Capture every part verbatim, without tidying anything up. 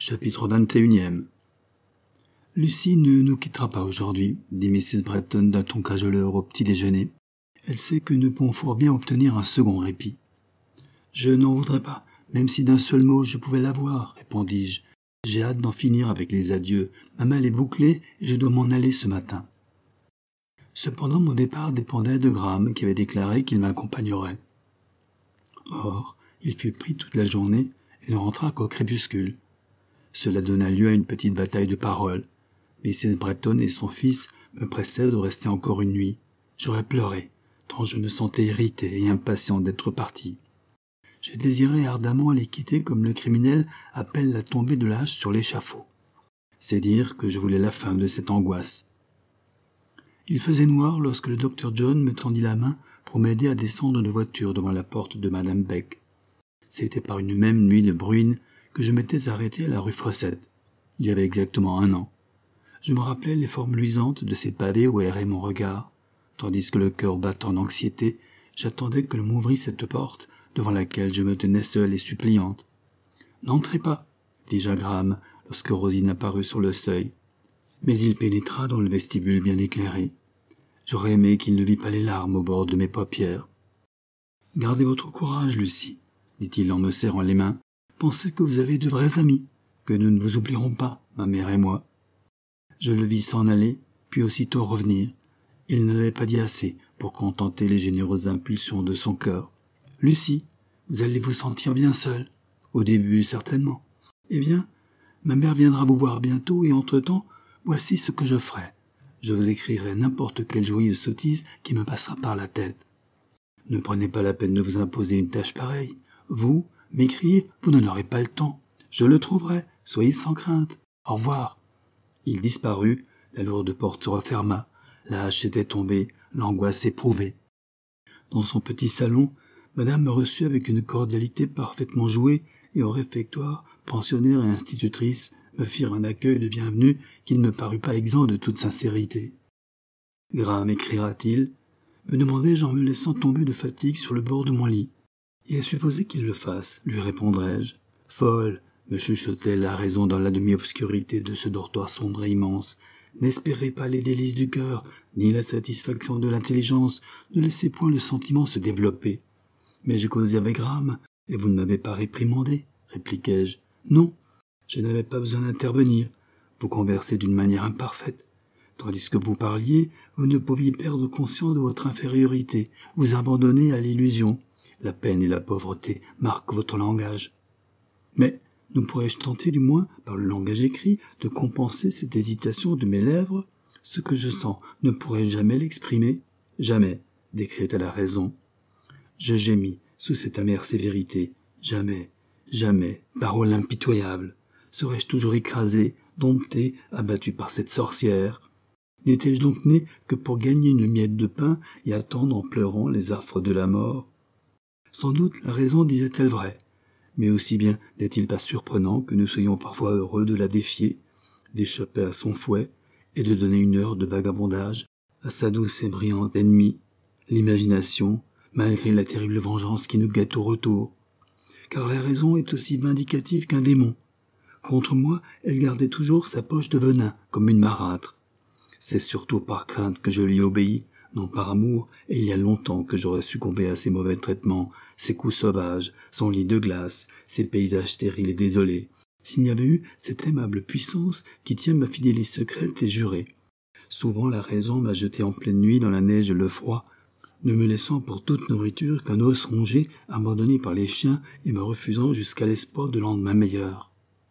Chapitre vingt et unième. Lucie ne nous quittera pas aujourd'hui, dit Mrs Bretton d'un ton cajoleur au petit déjeuner. Elle sait que nous pouvons fort bien obtenir un second répit. Je n'en voudrais pas, même si d'un seul mot je pouvais l'avoir, répondis-je. J'ai hâte d'en finir avec les adieux. Ma malle est bouclée et je dois m'en aller ce matin. Cependant, mon départ dépendait de Graham, qui avait déclaré qu'il m'accompagnerait. Or, il fut pris toute la journée et ne rentra qu'au crépuscule. Cela donna lieu à une petite bataille de paroles. Mrs Bretton et son fils me pressaient de rester encore une nuit. J'aurais pleuré, tant je me sentais irrité et impatient d'être parti. Je désirais ardemment les quitter comme le criminel appelle la tombée de la hache sur l'échafaud. C'est dire que je voulais la fin de cette angoisse. Il faisait noir lorsque le docteur John me tendit la main pour m'aider à descendre de voiture devant la porte de Madame Beck. C'était par une même nuit de bruine que je m'étais arrêté à la rue Fossette, il y avait exactement un an. Je me rappelais les formes luisantes de ces pavés où errait mon regard, tandis que le cœur battant d'anxiété, j'attendais que l'on m'ouvrît cette porte devant laquelle je me tenais seule et suppliante. « N'entrez pas !» dis-je à Graham lorsque Rosine apparut sur le seuil. Mais il pénétra dans le vestibule bien éclairé. J'aurais aimé qu'il ne vît pas les larmes au bord de mes paupières. « Gardez votre courage, Lucie, » dit-il en me serrant les mains. « Pensez que vous avez de vrais amis, que nous ne vous oublierons pas, ma mère et moi. » Je le vis s'en aller, puis aussitôt revenir. Il ne l'avait pas dit assez pour contenter les généreuses impulsions de son cœur. « Lucie, vous allez vous sentir bien seule. Au début, certainement. Eh bien, ma mère viendra vous voir bientôt et entre-temps, voici ce que je ferai. Je vous écrirai n'importe quelle joyeuse sottise qui me passera par la tête. Ne prenez pas la peine de vous imposer une tâche pareille. Vous, m'écrier, vous n'en aurez pas le temps. Je le trouverai, soyez sans crainte. Au revoir. » Il disparut, la lourde porte se referma, la hache était tombée, l'angoisse éprouvée. Dans son petit salon, madame me reçut avec une cordialité parfaitement jouée et au réfectoire, pensionnaire et institutrice me firent un accueil de bienvenue qui ne me parut pas exempt de toute sincérité. « Graham écrira-t-il » me demandai-je en me laissant tomber de fatigue sur le bord de mon lit. « Il est supposé qu'il le fasse, lui répondrai-je. Folle, me chuchotait la raison dans la demi-obscurité de ce dortoir sombre et immense. N'espérez pas les délices du cœur, ni la satisfaction de l'intelligence, ne laissez point le sentiment se développer. Mais j'ai causé avec Graham, et vous ne m'avez pas réprimandé, répliquai-je. Non, je n'avais pas besoin d'intervenir. Vous conversez d'une manière imparfaite. Tandis que vous parliez, vous ne pouviez perdre conscience de votre infériorité, vous abandonner à l'illusion. La peine et la pauvreté marquent votre langage. Mais ne pourrais-je tenter du moins, par le langage écrit, de compenser cette hésitation de mes lèvres? Ce que je sens, ne pourrais-je jamais l'exprimer? Jamais, décréta la raison. Je gémis sous cette amère sévérité. Jamais, jamais, parole impitoyable. Serais-je toujours écrasé, dompté, abattu par cette sorcière? N'étais-je donc né que pour gagner une miette de pain et attendre en pleurant les affres de la mort? Sans doute la raison disait-elle vrai. Mais aussi bien n'est-il pas surprenant que nous soyons parfois heureux de la défier, d'échapper à son fouet et de donner une heure de vagabondage à sa douce et brillante ennemie, l'imagination, malgré la terrible vengeance qui nous guette au retour. Car la raison est aussi vindicative qu'un démon. Contre moi, elle gardait toujours sa poche de venin, comme une marâtre. C'est surtout par crainte que je lui obéis, non par amour, et il y a longtemps que j'aurais succombé à ses mauvais traitements, ses coups sauvages, son lit de glace, ses paysages stériles et désolés, s'il n'y avait eu cette aimable puissance qui tient ma fidélité secrète et jurée. Souvent la raison m'a jeté en pleine nuit dans la neige et le froid, ne me laissant pour toute nourriture qu'un os rongé, abandonné par les chiens et me refusant jusqu'à l'espoir de lendemain meilleur.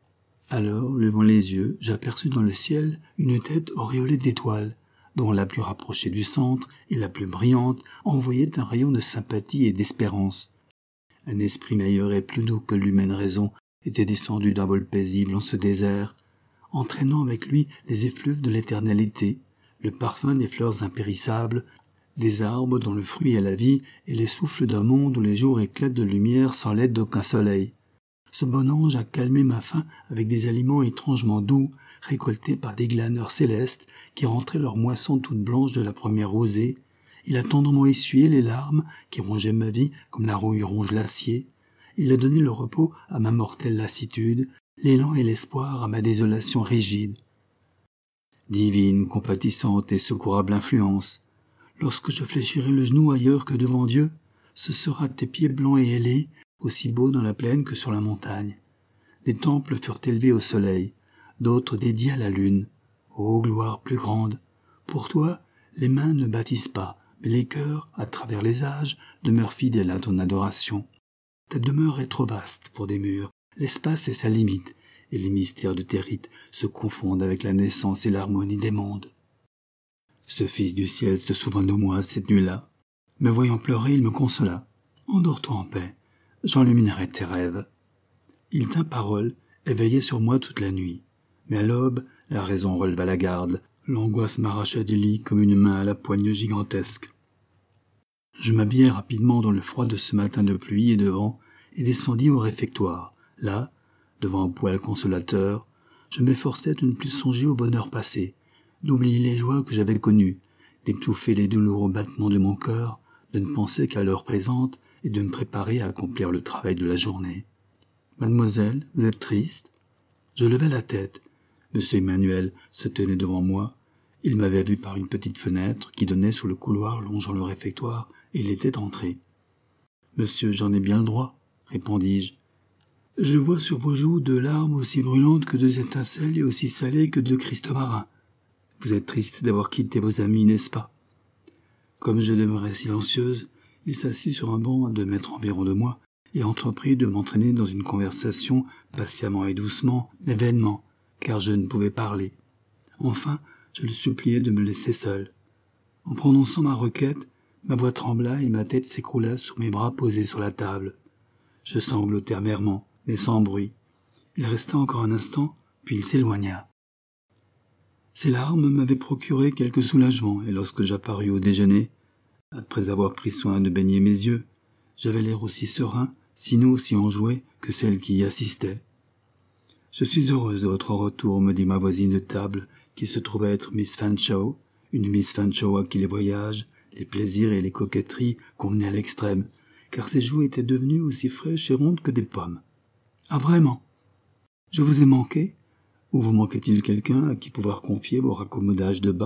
Alors, levant les yeux, j'aperçus dans le ciel une tête auréolée d'étoiles, dont la plus rapprochée du centre et la plus brillante envoyait un rayon de sympathie et d'espérance. Un esprit meilleur et plus doux que l'humaine raison était descendu d'un vol paisible en ce désert, entraînant avec lui les effluves de l'éternalité, le parfum des fleurs impérissables, des arbres dont le fruit est la vie et les souffles d'un monde où les jours éclatent de lumière sans l'aide d'aucun soleil. Ce bon ange a calmé ma faim avec des aliments étrangement doux, récoltés par des glaneurs célestes qui rentraient leur moisson toute blanche de la première rosée. Il a tendrement essuyé les larmes qui rongeaient ma vie comme la rouille ronge l'acier. Il a donné le repos à ma mortelle lassitude l'élan et l'espoir à ma désolation rigide. Divine, compatissante et secourable influence, lorsque je fléchirai le genou ailleurs que devant Dieu, ce sera tes pieds blancs et ailés, aussi beaux dans la plaine que sur la montagne. Des temples furent élevés au soleil, d'autres dédiés à la lune. Ô gloire plus grande! Pour toi, les mains ne bâtissent pas, mais les cœurs, à travers les âges, demeurent fidèles à ton adoration. Ta demeure est trop vaste pour des murs, l'espace est sa limite, et les mystères de tes rites se confondent avec la naissance et l'harmonie des mondes. Ce Fils du ciel se souvint de moi cette nuit-là. Me voyant pleurer, il me consola. Endors-toi en paix, j'enluminerai tes rêves. Il tint parole et veillait sur moi toute la nuit. Mais à l'aube, la raison releva la garde. L'angoisse m'arracha du lit comme une main à la poigne gigantesque. Je m'habillai rapidement dans le froid de ce matin de pluie et de vent et descendis au réfectoire. Là, devant un poêle consolateur, je m'efforçai de ne plus songer au bonheur passé, d'oublier les joies que j'avais connues, d'étouffer les douloureux battements de mon cœur, de ne penser qu'à l'heure présente et de me préparer à accomplir le travail de la journée. « Mademoiselle, vous êtes triste ?» Je levai la tête. Monsieur Emmanuel se tenait devant moi. Il m'avait vu par une petite fenêtre qui donnait sous le couloir longeant le réfectoire, et il était entré. « Monsieur, j'en ai bien le droit, » répondis-je. « Je vois sur vos joues deux larmes aussi brûlantes que deux étincelles et aussi salées que deux cristaux marins. Vous êtes triste d'avoir quitté vos amis, n'est-ce pas ?» Comme je demeurais silencieuse, il s'assit sur un banc à deux mètres environ de moi et entreprit de m'entraîner dans une conversation patiemment et doucement, mais vainement, car je ne pouvais parler. Enfin, je le suppliai de me laisser seul. En prononçant ma requête, ma voix trembla et ma tête s'écroula sur mes bras posés sur la table. Je sanglotai amèrement, mais sans bruit. Il resta encore un instant, puis il s'éloigna. Ces larmes m'avaient procuré quelque soulagement, et lorsque j'apparus au déjeuner, après avoir pris soin de baigner mes yeux, j'avais l'air aussi serein, sinon aussi enjoué que celle qui y assistait. « Je suis heureuse de votre retour, » me dit ma voisine de table, qui se trouvait être Miss Fanshawe, une Miss Fanshawe à qui les voyages, les plaisirs et les coquetteries convenaient à l'extrême, car ses joues étaient devenues aussi fraîches et rondes que des pommes. « Ah, vraiment? Je vous ai manqué? Ou vous manquait-il quelqu'un à qui pouvoir confier vos raccommodages de bas? »«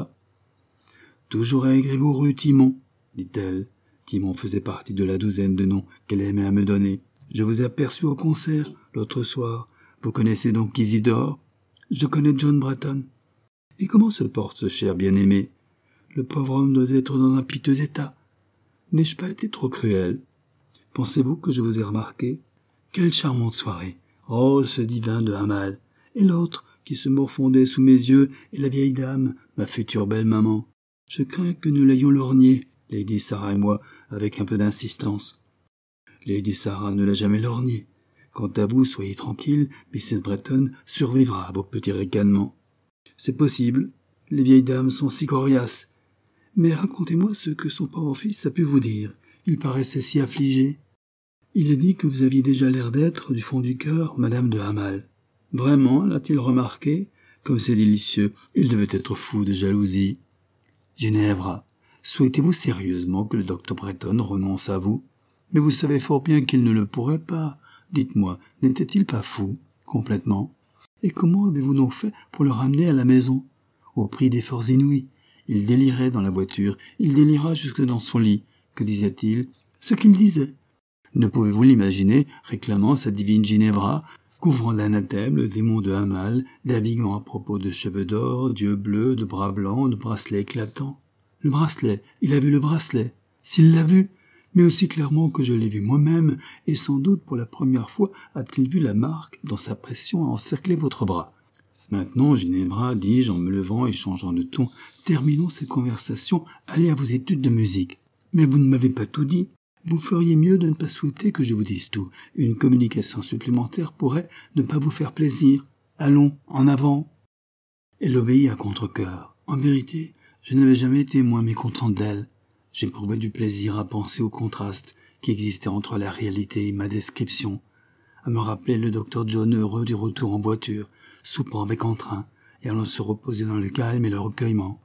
Toujours à Aigribourg, Timon, » dit-elle. Timon faisait partie de la douzaine de noms qu'elle aimait à me donner. « Je vous ai aperçu au concert, l'autre soir. Vous connaissez donc Isidore? Je connais John Bretton. Et comment se porte ce cher bien-aimé? Le pauvre homme doit être dans un piteux état. N'ai-je pas été trop cruel? Pensez-vous que je vous ai remarqué? Quelle charmante soirée! Oh, ce divin de Hamal! Et l'autre, qui se morfondait sous mes yeux, et la vieille dame, ma future belle-maman. Je crains que nous l'ayons lorgnée, Lady Sarah et moi, avec un peu d'insistance. Lady Sarah ne l'a jamais lorgnée. Quant à vous, soyez tranquille, missus Bretton survivra à vos petits ricanements. C'est possible, les vieilles dames sont si coriaces. Mais racontez-moi ce que son pauvre fils a pu vous dire. Il paraissait si affligé. Il a dit que vous aviez déjà l'air d'être, du fond du cœur, madame de Hamal. Vraiment, l'a-t-il remarqué? Comme c'est délicieux, il devait être fou de jalousie. Ginevra, souhaitez-vous sérieusement que le docteur Bretton renonce à vous? Mais vous savez fort bien qu'il ne le pourrait pas. Dites-moi, n'était-il pas fou, complètement? Et comment avez-vous donc fait pour le ramener à la maison? Au prix d'efforts inouïs. Il délirait dans la voiture, il délira jusque dans son lit. Que disait-il? Ce qu'il disait. Ne pouvez-vous l'imaginer réclamant sa divine Ginevra, couvrant d'anathèmes le démon de Hamal, naviguant à propos de cheveux d'or, d'yeux bleus, de bras blancs, de bracelets éclatants? Le bracelet, il a vu le bracelet. S'il l'a vu, mais aussi clairement que je l'ai vu moi-même, et sans doute pour la première fois a-t-il vu la marque dont sa pression a encerclé votre bras. Maintenant, Ginevra, dis-je en me levant et changeant de ton, terminons cette conversation, allez à vos études de musique. Mais vous ne m'avez pas tout dit. Vous feriez mieux de ne pas souhaiter que je vous dise tout. Une communication supplémentaire pourrait ne pas vous faire plaisir. Allons, en avant. Elle obéit à contre-cœur. En vérité, je n'avais jamais été moins mécontente d'elle. J'éprouvais du plaisir à penser au contraste qui existait entre la réalité et ma description, à me rappeler le docteur John heureux du retour en voiture, soupant avec entrain et allant se reposer dans le calme et le recueillement.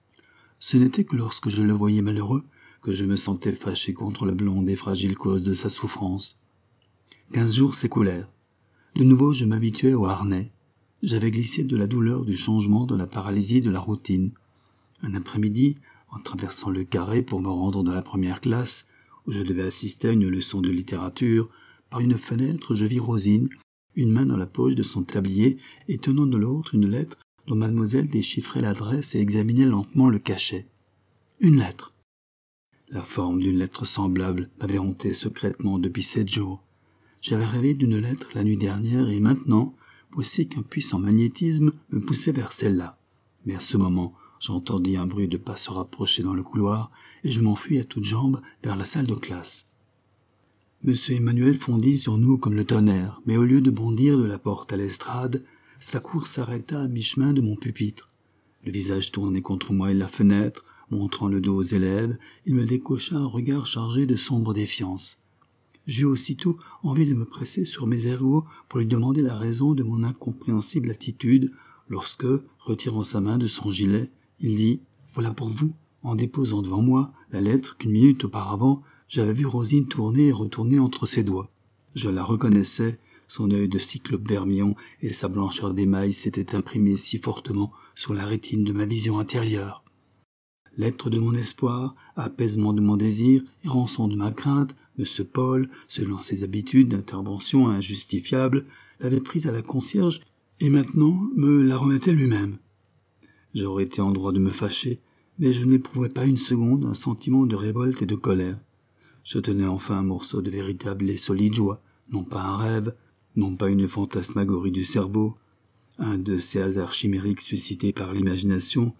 Ce n'était que lorsque je le voyais malheureux que je me sentais fâché contre la blonde et fragile cause de sa souffrance. Quinze jours s'écoulèrent. De nouveau, je m'habituais au harnais. J'avais glissé de la douleur du changement dans la paralysie de la routine. Un après-midi, en traversant le carré pour me rendre dans la première classe, où je devais assister à une leçon de littérature, par une fenêtre, je vis Rosine, une main dans la poche de son tablier et tenant de l'autre une lettre dont mademoiselle déchiffrait l'adresse et examinait lentement le cachet. Une lettre. La forme d'une lettre semblable m'avait hanté secrètement depuis sept jours. J'avais rêvé d'une lettre la nuit dernière et maintenant, voici qu'un puissant magnétisme me poussait vers celle-là. Mais à ce moment, j'entendis un bruit de pas se rapprocher dans le couloir et je m'enfuis à toutes jambes vers la salle de classe. Monsieur Emmanuel fondit sur nous comme le tonnerre, mais au lieu de bondir de la porte à l'estrade, sa course s'arrêta à mi-chemin de mon pupitre. Le visage tourné contre moi et la fenêtre, montrant le dos aux élèves, il me décocha un regard chargé de sombre défiance. J'eus aussitôt envie de me presser sur mes ergots pour lui demander la raison de mon incompréhensible attitude, lorsque, retirant sa main de son gilet, il dit « Voilà pour vous », en déposant devant moi la lettre qu'une minute auparavant, j'avais vu Rosine tourner et retourner entre ses doigts. Je la reconnaissais, son œil de cyclope vermillon et sa blancheur d'émail s'étaient imprimés si fortement sur la rétine de ma vision intérieure. Lettre de mon espoir, apaisement de mon désir et rançon de ma crainte, M. Paul, selon ses habitudes d'intervention injustifiables, l'avait prise à la concierge et maintenant me la remettait lui-même. J'aurais été en droit de me fâcher, mais je n'éprouvais pas une seconde un sentiment de révolte et de colère. Je tenais enfin un morceau de véritable et solide joie, non pas un rêve, non pas une fantasmagorie du cerveau, un de ces hasards chimériques suscités par l'imagination,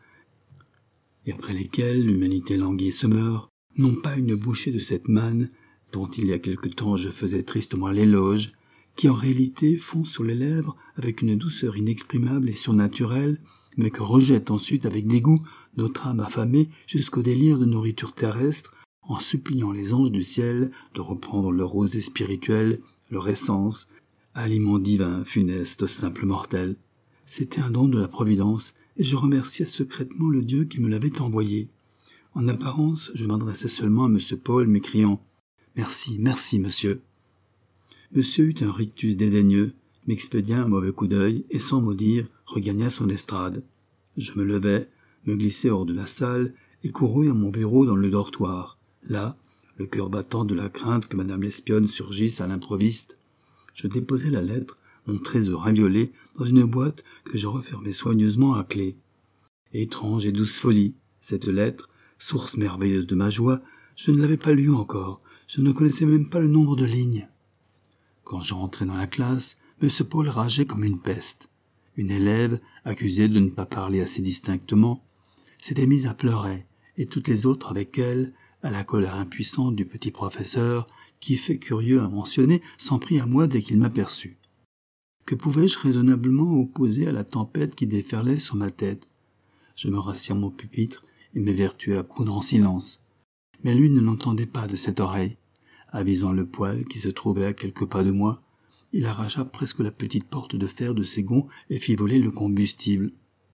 et après lesquels l'humanité languit et se meurt, non pas une bouchée de cette manne dont il y a quelque temps je faisais tristement l'éloge, qui en réalité fond sur les lèvres avec une douceur inexprimable et surnaturelle, mais que rejette ensuite avec dégoût notre âme affamée jusqu'au délire de nourriture terrestre, en suppliant les anges du ciel de reprendre leur rosée spirituelle, leur essence, aliment divin, funeste, simple mortel. C'était un don de la Providence, et je remerciais secrètement le Dieu qui me l'avait envoyé. En apparence, je m'adressais seulement à M. Paul, m'écriant « Merci, merci, monsieur ». Monsieur eut un rictus dédaigneux, m'expédia un mauvais coup d'œil, et sans mot dire, regagna son estrade. Je me levai, me glissai hors de la salle, et courus à mon bureau dans le dortoir. Là, le cœur battant de la crainte que madame l'espionne surgisse à l'improviste, je déposai la lettre, mon trésor inviolé, dans une boîte que je refermai soigneusement à clé. Étrange et douce folie, cette lettre, source merveilleuse de ma joie, je ne l'avais pas lue encore, je ne connaissais même pas le nombre de lignes. Quand je rentrai dans la classe, M. Paul rageait comme une peste. Une élève, accusée de ne pas parler assez distinctement, s'était mise à pleurer, et toutes les autres avec elle, à la colère impuissante du petit professeur, qui, fait curieux à mentionner, s'en prit à moi dès qu'il m'aperçut. Que pouvais-je raisonnablement opposer à la tempête qui déferlait sur ma tête? Je me rassis à mon pupitre et m'évertuai à coudre en silence. Mais lui ne l'entendait pas de cette oreille. Avisant le poêle qui se trouvait à quelques pas de moi, il arracha presque la petite porte de fer de ses gonds et fit voler le combustible.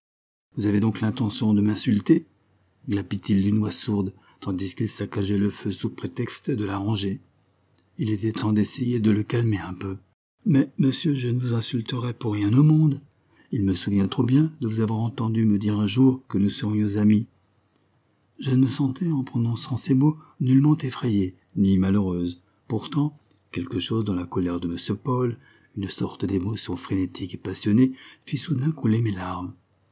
« Vous avez donc l'intention de m'insulter » glapit-il d'une voix sourde, tandis qu'il saccageait le feu sous prétexte de l'arranger. Il était temps d'essayer de le calmer un peu. « Mais, monsieur, je ne vous insulterai pour rien au monde. Il me souvient trop bien de vous avoir entendu me dire un jour que nous serions amis. » Je ne me sentais, en prononçant ces mots, nullement effrayée, ni malheureuse. Pourtant, quelque chose dans la colère de M. Paul, une sorte d'émotion frénétique et passionnée, fit soudain couler mes larmes.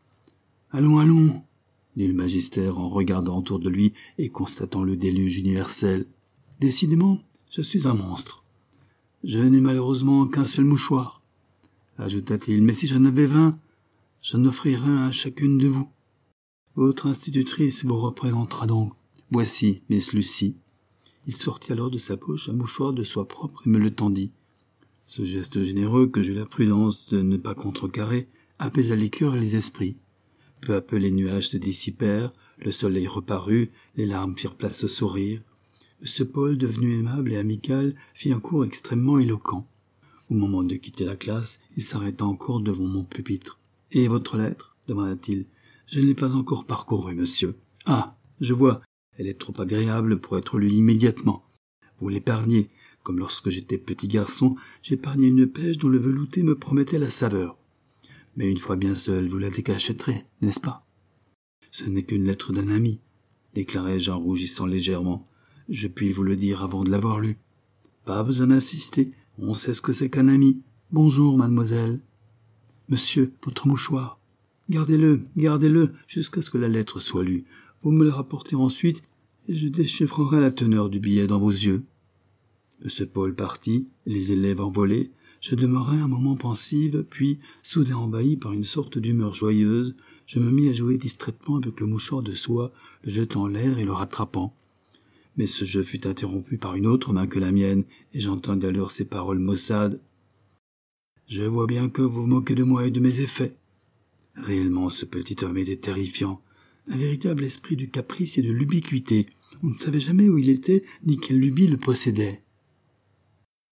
« Allons, allons !» dit le magister en regardant autour de lui et constatant le déluge universel. « Décidément, je suis un monstre. Je n'ai malheureusement qu'un seul mouchoir, ajouta-t-il, mais si j'en avais vingt, j'en offrirais un à chacune de vous. Votre institutrice vous représentera donc. Voici, Miss Lucie. » Il sortit alors de sa poche un mouchoir de soie propre et me le tendit. Ce geste généreux, que j'eus la prudence de ne pas contrecarrer, apaisa les cœurs et les esprits. Peu à peu les nuages se dissipèrent, le soleil reparut, les larmes firent place au sourire. M. Paul, devenu aimable et amical, fit un cours extrêmement éloquent. Au moment de quitter la classe, il s'arrêta encore devant mon pupitre. « Et votre lettre ?» demanda-t-il. « Je ne l'ai pas encore parcourue, monsieur. »« Ah, je vois, elle est trop agréable pour être lue immédiatement. Vous l'épargnez, Comme lorsque j'étais petit garçon, j'épargnais une pêche dont le velouté me promettait la saveur. Mais une fois bien seul, vous la décacheterez, n'est-ce pas? Ce n'est qu'une lettre d'un ami, déclarai-je en rougissant légèrement. Je puis vous le dire avant de l'avoir lu. Pas besoin d'insister, on sait ce que c'est qu'un ami. Bonjour, mademoiselle. Monsieur, votre mouchoir. Gardez-le, gardez-le, jusqu'à ce que la lettre soit lue. Vous me la rapportez ensuite, et je déchiffrerai la teneur du billet dans vos yeux. M. Paul partit, les élèves envolés. Je demeurai un moment pensive, puis, soudain envahi par une sorte d'humeur joyeuse, je me mis à jouer distraitement avec le mouchoir de soie, le jetant en l'air et le rattrapant. Mais ce jeu fut interrompu par une autre main que la mienne, et j'entendis alors ces paroles maussades. « Je vois bien que vous vous moquez de moi et de mes effets. » Réellement, ce petit homme était terrifiant, un véritable esprit du caprice et de l'ubiquité. On ne savait jamais où il était, ni quelle lubie le possédait.